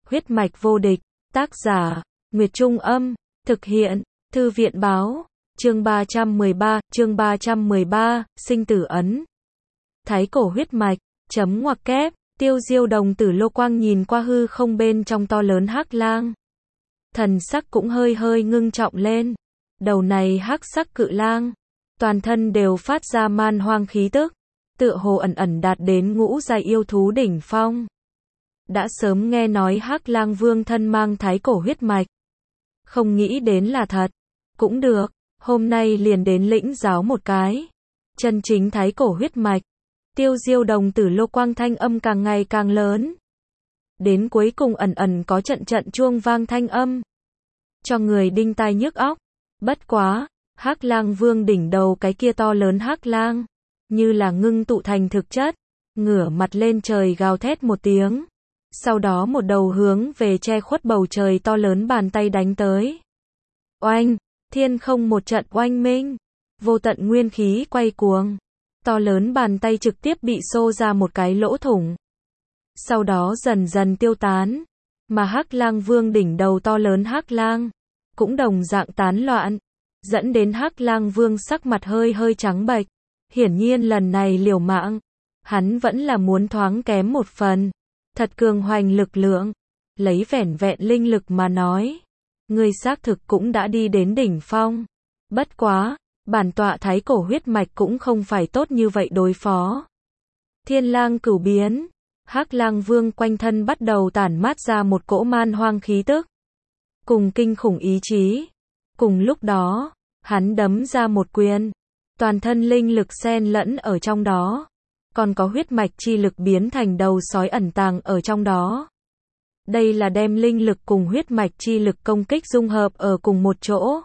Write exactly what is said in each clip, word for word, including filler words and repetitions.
Huyết mạch vô địch, tác giả, Nguyệt Trung Âm, thực hiện, Thư viện Báo, chương ba trăm mười ba, chương ba trăm mười ba, sinh tử ấn. Thái cổ huyết mạch, chấm ngoặc kép, Tiêu Diêu đồng tử Lô Quang nhìn qua hư không bên trong to lớn hắc lang. Thần sắc cũng hơi hơi ngưng trọng lên. Đầu này hắc sắc cự lang, toàn thân đều phát ra man hoang khí tức, tựa hồ ẩn ẩn đạt đến ngũ giai yêu thú đỉnh phong. Đã sớm nghe nói hắc lang vương thân mang thái cổ huyết mạch. Không nghĩ đến là thật. Cũng được, hôm nay liền đến lĩnh giáo một cái. Chân chính thái cổ huyết mạch. Tiêu Diêu đồng tử Lô Quang thanh âm càng ngày càng lớn. Đến cuối cùng ẩn ẩn có trận trận chuông vang thanh âm. Cho người đinh tai nhức óc. Bất quá, hắc lang vương đỉnh đầu cái kia to lớn hắc lang, như là ngưng tụ thành thực chất, ngửa mặt lên trời gào thét một tiếng. Sau đó một đầu hướng về che khuất bầu trời to lớn bàn tay đánh tới. Oanh, thiên không một trận oanh minh, vô tận nguyên khí quay cuồng. To lớn bàn tay trực tiếp bị xô ra một cái lỗ thủng. Sau đó dần dần tiêu tán, mà hắc lang vương đỉnh đầu to lớn hắc lang cũng đồng dạng tán loạn, dẫn đến hắc lang vương sắc mặt hơi hơi trắng bệch. Hiển nhiên lần này liều mạng, hắn vẫn là muốn thoáng kém một phần. Thật cường hoành lực lượng, lấy vẻn vẹn linh lực mà nói, người xác thực cũng đã đi đến đỉnh phong. Bất quá, bản tọa thái cổ huyết mạch cũng không phải tốt như vậy đối phó. Thiên lang cửu biến, hắc lang vương quanh thân bắt đầu tản mát ra một cỗ man hoang khí tức, cùng kinh khủng ý chí. Cùng lúc đó, hắn đấm ra một quyền, toàn thân linh lực xen lẫn ở trong đó, còn có huyết mạch chi lực biến thành đầu sói ẩn tàng ở trong đó. Đây là đem linh lực cùng huyết mạch chi lực công kích dung hợp ở cùng một chỗ,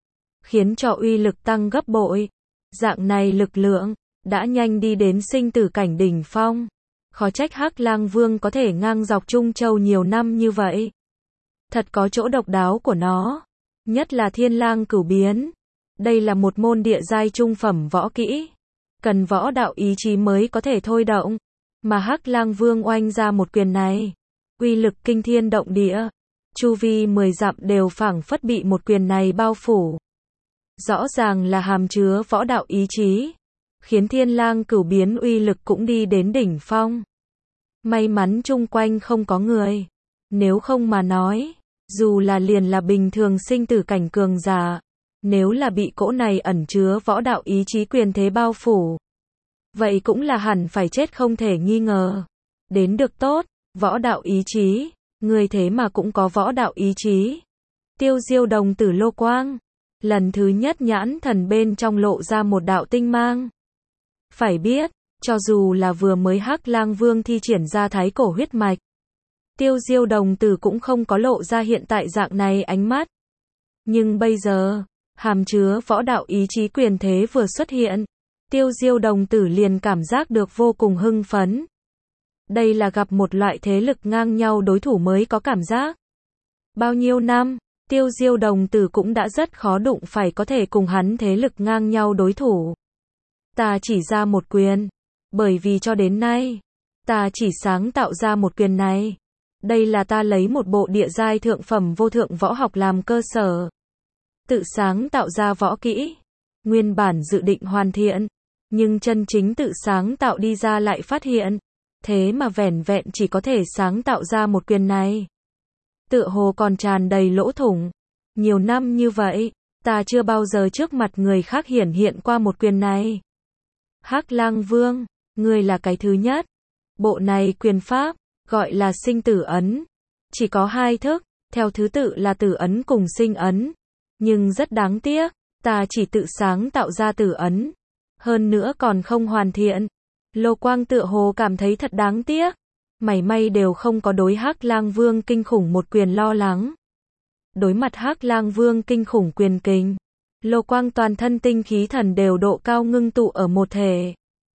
khiến cho uy lực tăng gấp bội. Dạng này lực lượng đã nhanh đi đến sinh tử cảnh đỉnh phong. Khó trách hắc lang vương có thể ngang dọc Trung Châu nhiều năm như vậy. Thật có chỗ độc đáo của nó, nhất là thiên lang cửu biến. Đây là một môn địa giai trung phẩm võ kỹ, cần võ đạo ý chí mới có thể thôi động, mà hắc lang vương oanh ra một quyền này, uy lực kinh thiên động địa, chu vi mười dặm đều phảng phất bị một quyền này bao phủ. Rõ ràng là hàm chứa võ đạo ý chí, khiến thiên lang cửu biến uy lực cũng đi đến đỉnh phong. May mắn chung quanh không có người, nếu không mà nói, dù là liền là bình thường sinh tử cảnh cường giả, nếu là bị cỗ này ẩn chứa võ đạo ý chí quyền thế bao phủ, vậy cũng là hẳn phải chết không thể nghi ngờ. Đến được tốt, võ đạo ý chí, người thế mà cũng có võ đạo ý chí. Tiêu Diêu đồng tử Lô Quang, lần thứ nhất nhãn thần bên trong lộ ra một đạo tinh mang. Phải biết, cho dù là vừa mới hắc lang vương thi triển ra thái cổ huyết mạch, Tiêu Diêu đồng tử cũng không có lộ ra hiện tại dạng này ánh mắt. Nhưng bây giờ, hàm chứa võ đạo ý chí quyền thế vừa xuất hiện, Tiêu Diêu đồng tử liền cảm giác được vô cùng hưng phấn. Đây là gặp một loại thế lực ngang nhau đối thủ mới có cảm giác. Bao nhiêu năm, Tiêu Diêu đồng tử cũng đã rất khó đụng phải có thể cùng hắn thế lực ngang nhau đối thủ. Ta chỉ ra một quyền, bởi vì cho đến nay, ta chỉ sáng tạo ra một quyền này. Đây là ta lấy một bộ địa giai thượng phẩm vô thượng võ học làm cơ sở, tự sáng tạo ra võ kỹ. Nguyên bản dự định hoàn thiện, nhưng chân chính tự sáng tạo đi ra lại phát hiện, thế mà vẻn vẹn chỉ có thể sáng tạo ra một quyền này. Tựa hồ còn tràn đầy lỗ thủng. Nhiều năm như vậy, ta chưa bao giờ trước mặt người khác hiển hiện qua một quyền này. Hắc lang vương, ngươi là cái thứ nhất. Bộ này quyền pháp, gọi là sinh tử ấn. Chỉ có hai thức, theo thứ tự là tử ấn cùng sinh ấn. Nhưng rất đáng tiếc, ta chỉ tự sáng tạo ra tử ấn. Hơn nữa còn không hoàn thiện. Lô Quang tựa hồ cảm thấy thật đáng tiếc. Mảy may đều không có đối hắc lang vương kinh khủng một quyền lo lắng. Đối mặt hắc lang vương kinh khủng quyền kình, Lô Quang toàn thân tinh khí thần đều độ cao ngưng tụ ở một thể.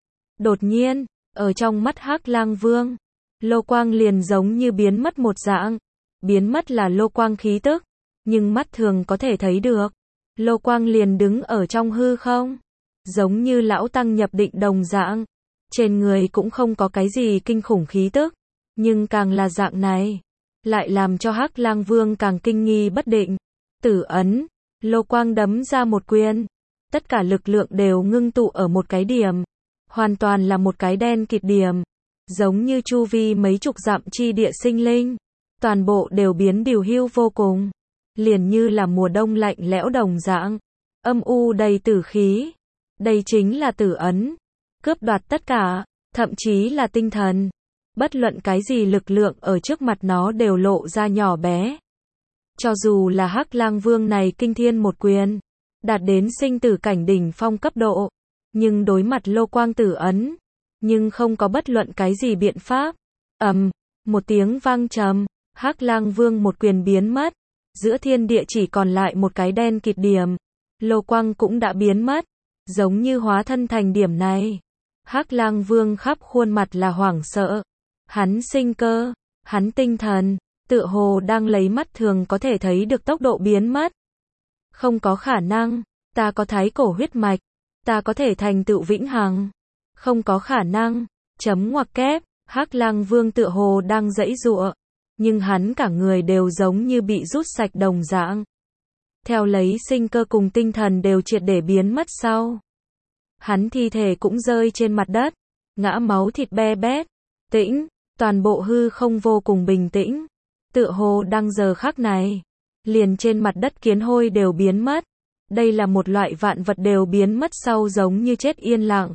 Đột nhiên, ở trong mắt hắc lang vương, Lô Quang liền giống như biến mất một dạng. Biến mất là Lô Quang khí tức, nhưng mắt thường có thể thấy được. Lô Quang liền đứng ở trong hư không, giống như lão tăng nhập định đồng dạng. Trên người cũng không có cái gì kinh khủng khí tức, nhưng càng là dạng này, lại làm cho Hắc Lang Vương càng kinh nghi bất định. Tử ấn, Lô Quang đấm ra một quyền, tất cả lực lượng đều ngưng tụ ở một cái điểm, hoàn toàn là một cái đen kịt điểm, giống như chu vi mấy chục dặm chi địa sinh linh, toàn bộ đều biến điều hưu vô cùng, liền như là mùa đông lạnh lẽo đồng dạng, âm u đầy tử khí. Đây chính là tử ấn, cướp đoạt tất cả, thậm chí là tinh thần. Bất luận cái gì lực lượng ở trước mặt nó đều lộ ra nhỏ bé. Cho dù là Hắc Lang Vương này kinh thiên một quyền, đạt đến sinh tử cảnh đỉnh phong cấp độ, nhưng đối mặt Lô Quang tử ấn, nhưng không có bất luận cái gì biện pháp. Ầm, một tiếng vang trầm, Hắc Lang Vương một quyền biến mất, giữa thiên địa chỉ còn lại một cái đen kịt điểm, Lô Quang cũng đã biến mất, giống như hóa thân thành điểm này. Hắc Lang Vương khắp khuôn mặt là hoảng sợ, hắn sinh cơ, hắn tinh thần, tựa hồ đang lấy mắt thường có thể thấy được tốc độ biến mất. Không có khả năng, ta có thái cổ huyết mạch, ta có thể thành tựu vĩnh hằng. Không có khả năng, chấm ngoặc kép, Hắc Lang Vương tựa hồ đang giãy giụa, nhưng hắn cả người đều giống như bị rút sạch đồng dạng. Theo lấy sinh cơ cùng tinh thần đều triệt để biến mất sau. Hắn thi thể cũng rơi trên mặt đất, ngã máu thịt be bét, tĩnh, toàn bộ hư không vô cùng bình tĩnh, tựa hồ đang giờ khắc này, liền trên mặt đất kiến hôi đều biến mất. Đây là một loại vạn vật đều biến mất sau giống như chết yên lặng.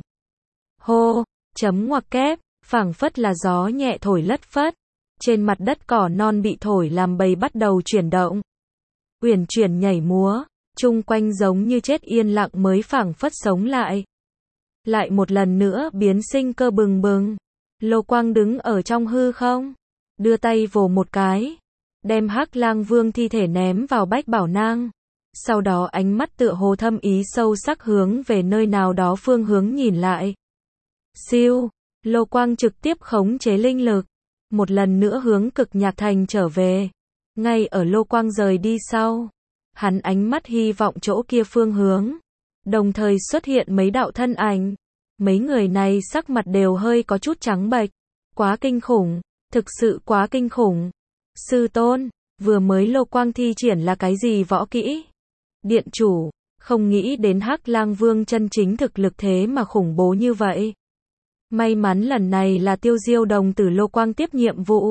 Hô, chấm ngoặc kép, phảng phất là gió nhẹ thổi lất phất, trên mặt đất cỏ non bị thổi làm bầy bắt đầu chuyển động, uyển chuyển nhảy múa, chung quanh giống như chết yên lặng mới phảng phất sống lại. Lại một lần nữa biến sinh cơ bừng bừng. Lô Quang đứng ở trong hư không, đưa tay vồ một cái, đem Hắc Lang Vương thi thể ném vào Bách Bảo Nang. Sau đó ánh mắt tựa hồ thâm ý sâu sắc hướng về nơi nào đó phương hướng nhìn lại. Siêu, Lô Quang trực tiếp khống chế linh lực, một lần nữa hướng Cực Nhạc Thành trở về. Ngay ở Lô Quang rời đi sau, hắn ánh mắt hy vọng chỗ kia phương hướng, đồng thời xuất hiện mấy đạo thân ảnh. Mấy người này sắc mặt đều hơi có chút trắng bệch, quá kinh khủng, thực sự quá kinh khủng. Sư tôn, vừa mới Lô Quang thi triển là cái gì võ kỹ? Điện chủ, không nghĩ đến Hắc Lang Vương chân chính thực lực thế mà khủng bố như vậy. May mắn lần này là Tiêu Diêu đồng tử Lô Quang tiếp nhiệm vụ.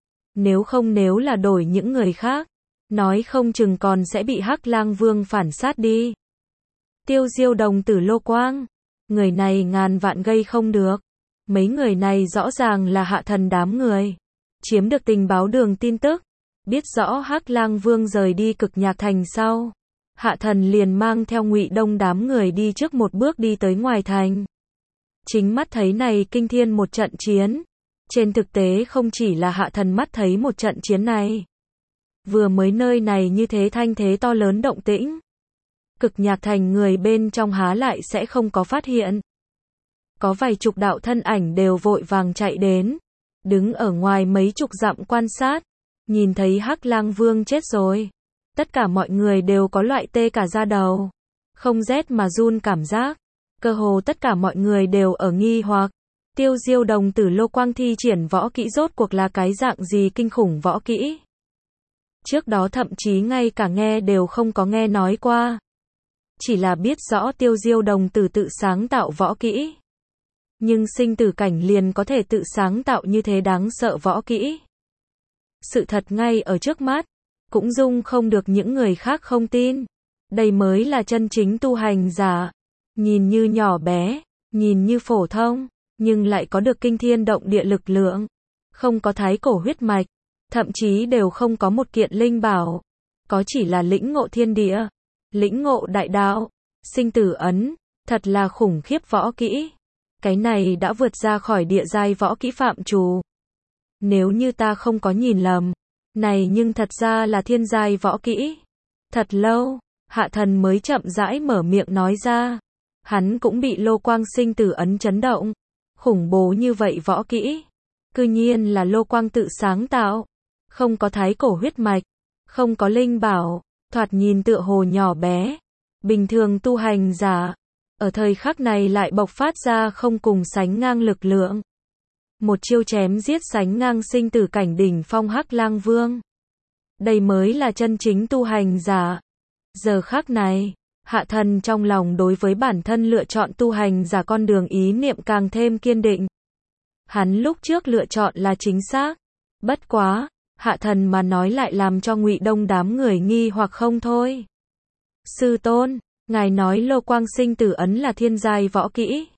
Nếu không nếu là đổi những người khác, nói không chừng còn sẽ bị Hắc Lang Vương phản sát đi. Tiêu Diêu đồng tử Lô Quang, người này ngàn vạn gây không được. Mấy người này rõ ràng là hạ thần đám người. Chiếm được tình báo đường tin tức, biết rõ Hắc Lang Vương rời đi Cực Nhạc Thành sau. Hạ thần liền mang theo Ngụy Đông đám người đi trước một bước đi tới ngoài thành. Chính mắt thấy này kinh thiên một trận chiến. Trên thực tế không chỉ là hạ thần mắt thấy một trận chiến này. Vừa mới nơi này như thế thanh thế to lớn động tĩnh. Cực Nhạc Thành người bên trong há lại sẽ không có phát hiện. Có vài chục đạo thân ảnh đều vội vàng chạy đến, đứng ở ngoài mấy chục dặm quan sát, nhìn thấy Hắc Lang Vương chết rồi. Tất cả mọi người đều có loại tê cả da đầu, không rét mà run cảm giác. Cơ hồ tất cả mọi người đều ở nghi hoặc, Tiêu Diêu đồng tử Lô Quang thi triển võ kỹ rốt cuộc là cái dạng gì kinh khủng võ kỹ. Trước đó thậm chí ngay cả nghe đều không có nghe nói qua. Chỉ là biết rõ Tiêu Diêu đồng tử tự sáng tạo võ kỹ. Nhưng sinh tử cảnh liền có thể tự sáng tạo như thế đáng sợ võ kỹ. Sự thật ngay ở trước mắt, cũng dung không được những người khác không tin. Đây mới là chân chính tu hành giả. Nhìn như nhỏ bé, nhìn như phổ thông, nhưng lại có được kinh thiên động địa lực lượng. Không có thái cổ huyết mạch, thậm chí đều không có một kiện linh bảo. Có chỉ là lĩnh ngộ thiên địa, lĩnh ngộ đại đạo, sinh tử ấn, thật là khủng khiếp võ kỹ. Cái này đã vượt ra khỏi địa giai võ kỹ phạm trù. Nếu như ta không có nhìn lầm, này nhưng thật ra là thiên giai võ kỹ. Thật lâu, hạ thần mới chậm rãi mở miệng nói ra. Hắn cũng bị Lô Quang sinh tử ấn chấn động. Khủng bố như vậy võ kỹ. Cư nhiên là Lô Quang tự sáng tạo. Không có thái cổ huyết mạch, không có linh bảo, thoạt nhìn tựa hồ nhỏ bé. Bình thường tu hành giả, ở thời khắc này lại bộc phát ra không cùng sánh ngang lực lượng. một chiêu chém giết sánh ngang sinh tử cảnh đỉnh phong Hắc Lang Vương. Đây mới là chân chính tu hành giả. Giờ khắc này, Hạ Thần trong lòng đối với bản thân lựa chọn tu hành giả con đường ý niệm càng thêm kiên định. Hắn lúc trước lựa chọn là chính xác. Bất quá, Hạ Thần mà nói lại làm cho Ngụy Đông đám người nghi hoặc không thôi. Sư tôn, ngài nói Lô Quang sinh tử ấn là thiên giai võ kỹ.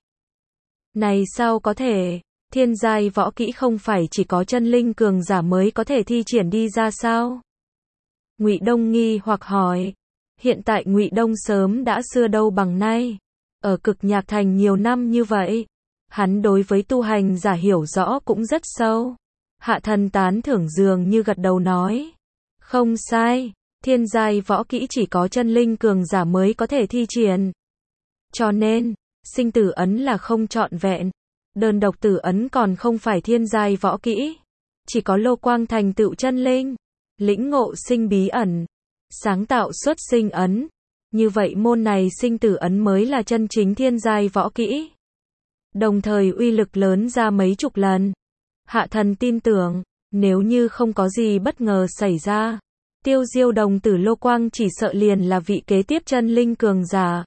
Này sao có thể, thiên giai võ kỹ không phải chỉ có chân linh cường giả mới có thể thi triển đi ra sao? Ngụy Đông nghi hoặc hỏi. Hiện tại Ngụy Đông sớm đã xưa đâu bằng nay. Ở Cực Nhạc Thành nhiều năm như vậy, hắn đối với tu hành giả hiểu rõ cũng rất sâu. Hạ Thần tán thưởng dường như gật đầu nói. Không sai, thiên giai võ kỹ chỉ có chân linh cường giả mới có thể thi triển. Cho nên, sinh tử ấn là không trọn vẹn. Đơn độc tử ấn còn không phải thiên giai võ kỹ. Chỉ có Lô Quang thành tựu chân linh, lĩnh ngộ sinh bí ẩn, sáng tạo xuất sinh ấn. Như vậy môn này sinh tử ấn mới là chân chính thiên giai võ kỹ. Đồng thời uy lực lớn ra mấy chục lần. Hạ Thần tin tưởng, nếu như không có gì bất ngờ xảy ra, Tiêu Diêu đồng tử Lô Quang chỉ sợ liền là vị kế tiếp chân linh cường giả.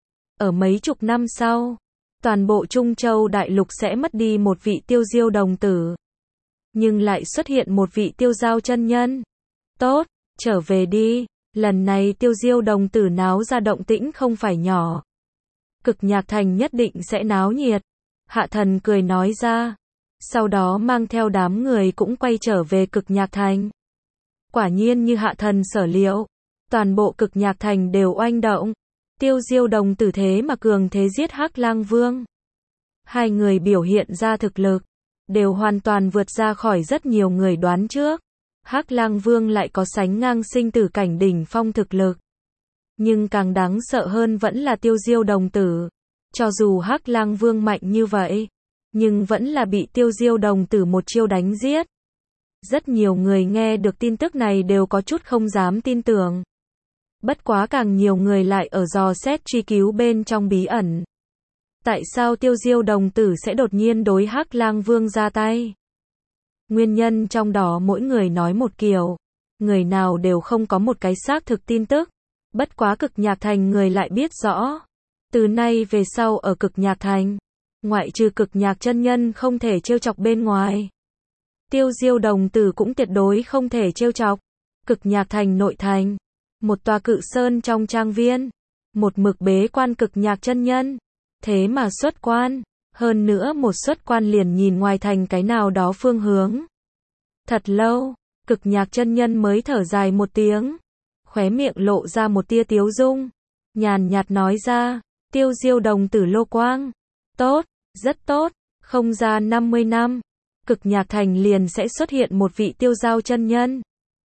Ở mấy chục năm sau, toàn bộ Trung Châu Đại Lục sẽ mất đi một vị Tiêu Diêu đồng tử. Nhưng lại xuất hiện một vị Tiêu Giao chân nhân. Tốt, trở về đi, lần này Tiêu Diêu đồng tử náo ra động tĩnh không phải nhỏ. Cực Nhạc Thành nhất định sẽ náo nhiệt. Hạ Thần cười nói ra. Sau đó mang theo đám người cũng quay trở về Cực Nhạc Thành. Quả nhiên như Hạ Thần sở liệu, toàn bộ Cực Nhạc Thành đều oanh động. Tiêu Diêu đồng tử thế mà cường thế giết Hắc Lang Vương. Hai người biểu hiện ra thực lực, đều hoàn toàn vượt ra khỏi rất nhiều người đoán trước. Hắc Lang Vương lại có sánh ngang sinh tử cảnh đỉnh phong thực lực. Nhưng càng đáng sợ hơn vẫn là Tiêu Diêu đồng tử. Cho dù Hắc Lang Vương mạnh như vậy, nhưng vẫn là bị Tiêu Diêu đồng tử một chiêu đánh giết. Rất nhiều người nghe được tin tức này đều có chút không dám tin tưởng. Bất quá càng nhiều người lại ở dò xét truy cứu bên trong bí ẩn. Tại sao Tiêu Diêu đồng tử sẽ đột nhiên đối Hắc Lang Vương ra tay? Nguyên nhân trong đó mỗi người nói một kiểu. Người nào đều không có một cái xác thực tin tức. Bất quá Cực Nhạc Thành người lại biết rõ. Từ nay về sau ở Cực Nhạc Thành, ngoại trừ Cực Nhạc chân nhân không thể trêu chọc bên ngoài, Tiêu Diêu đồng tử cũng tuyệt đối không thể trêu chọc. Cực Nhạc Thành nội thành, một tòa cự sơn trong trang viên, một mực bế quan Cực Nhạc chân nhân, thế mà xuất quan, hơn nữa một xuất quan liền nhìn ngoài thành cái nào đó phương hướng. Thật lâu, Cực Nhạc chân nhân mới thở dài một tiếng, khóe miệng lộ ra một tia tiếu dung, nhàn nhạt nói ra, Tiêu Diêu đồng tử Lô Quang, tốt, rất tốt, không ra năm mươi năm, Cực Nhạc Thành liền sẽ xuất hiện một vị Tiêu Giao chân nhân.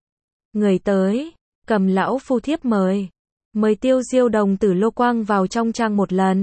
Người tới, cầm lão phu thiếp mời, mời Tiêu Diêu đồng tử Lô Quang vào trong trang một lần.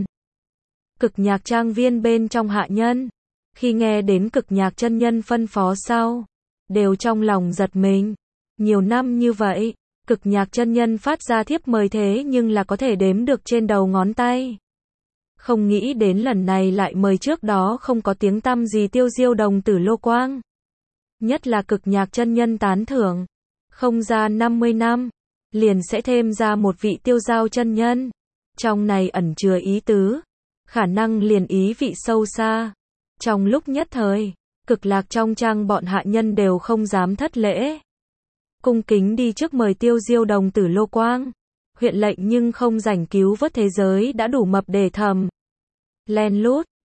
Cực Nhạc trang viên bên trong hạ nhân, khi nghe đến Cực Nhạc chân nhân phân phó sau, đều trong lòng giật mình. Nhiều năm như vậy, Cực Nhạc chân nhân phát ra thiếp mời thế nhưng là có thể đếm được trên đầu ngón tay. Không nghĩ đến lần này lại mời trước đó không có tiếng tăm gì Tiêu Diêu đồng tử Lô Quang. Nhất là Cực Nhạc chân nhân tán thưởng, không ra năm mươi năm, liền sẽ thêm ra một vị Tiêu Giao chân nhân. Trong này ẩn chứa ý tứ, khả năng liền ý vị sâu xa. Trong lúc nhất thời, Cực Lạc trong trang bọn hạ nhân đều không dám thất lễ. Cung kính đi trước mời Tiêu Diêu đồng tử Lô Quang. Huyện lệnh nhưng không rảnh cứu vớt thế giới đã đủ mập để thầm. Len lút,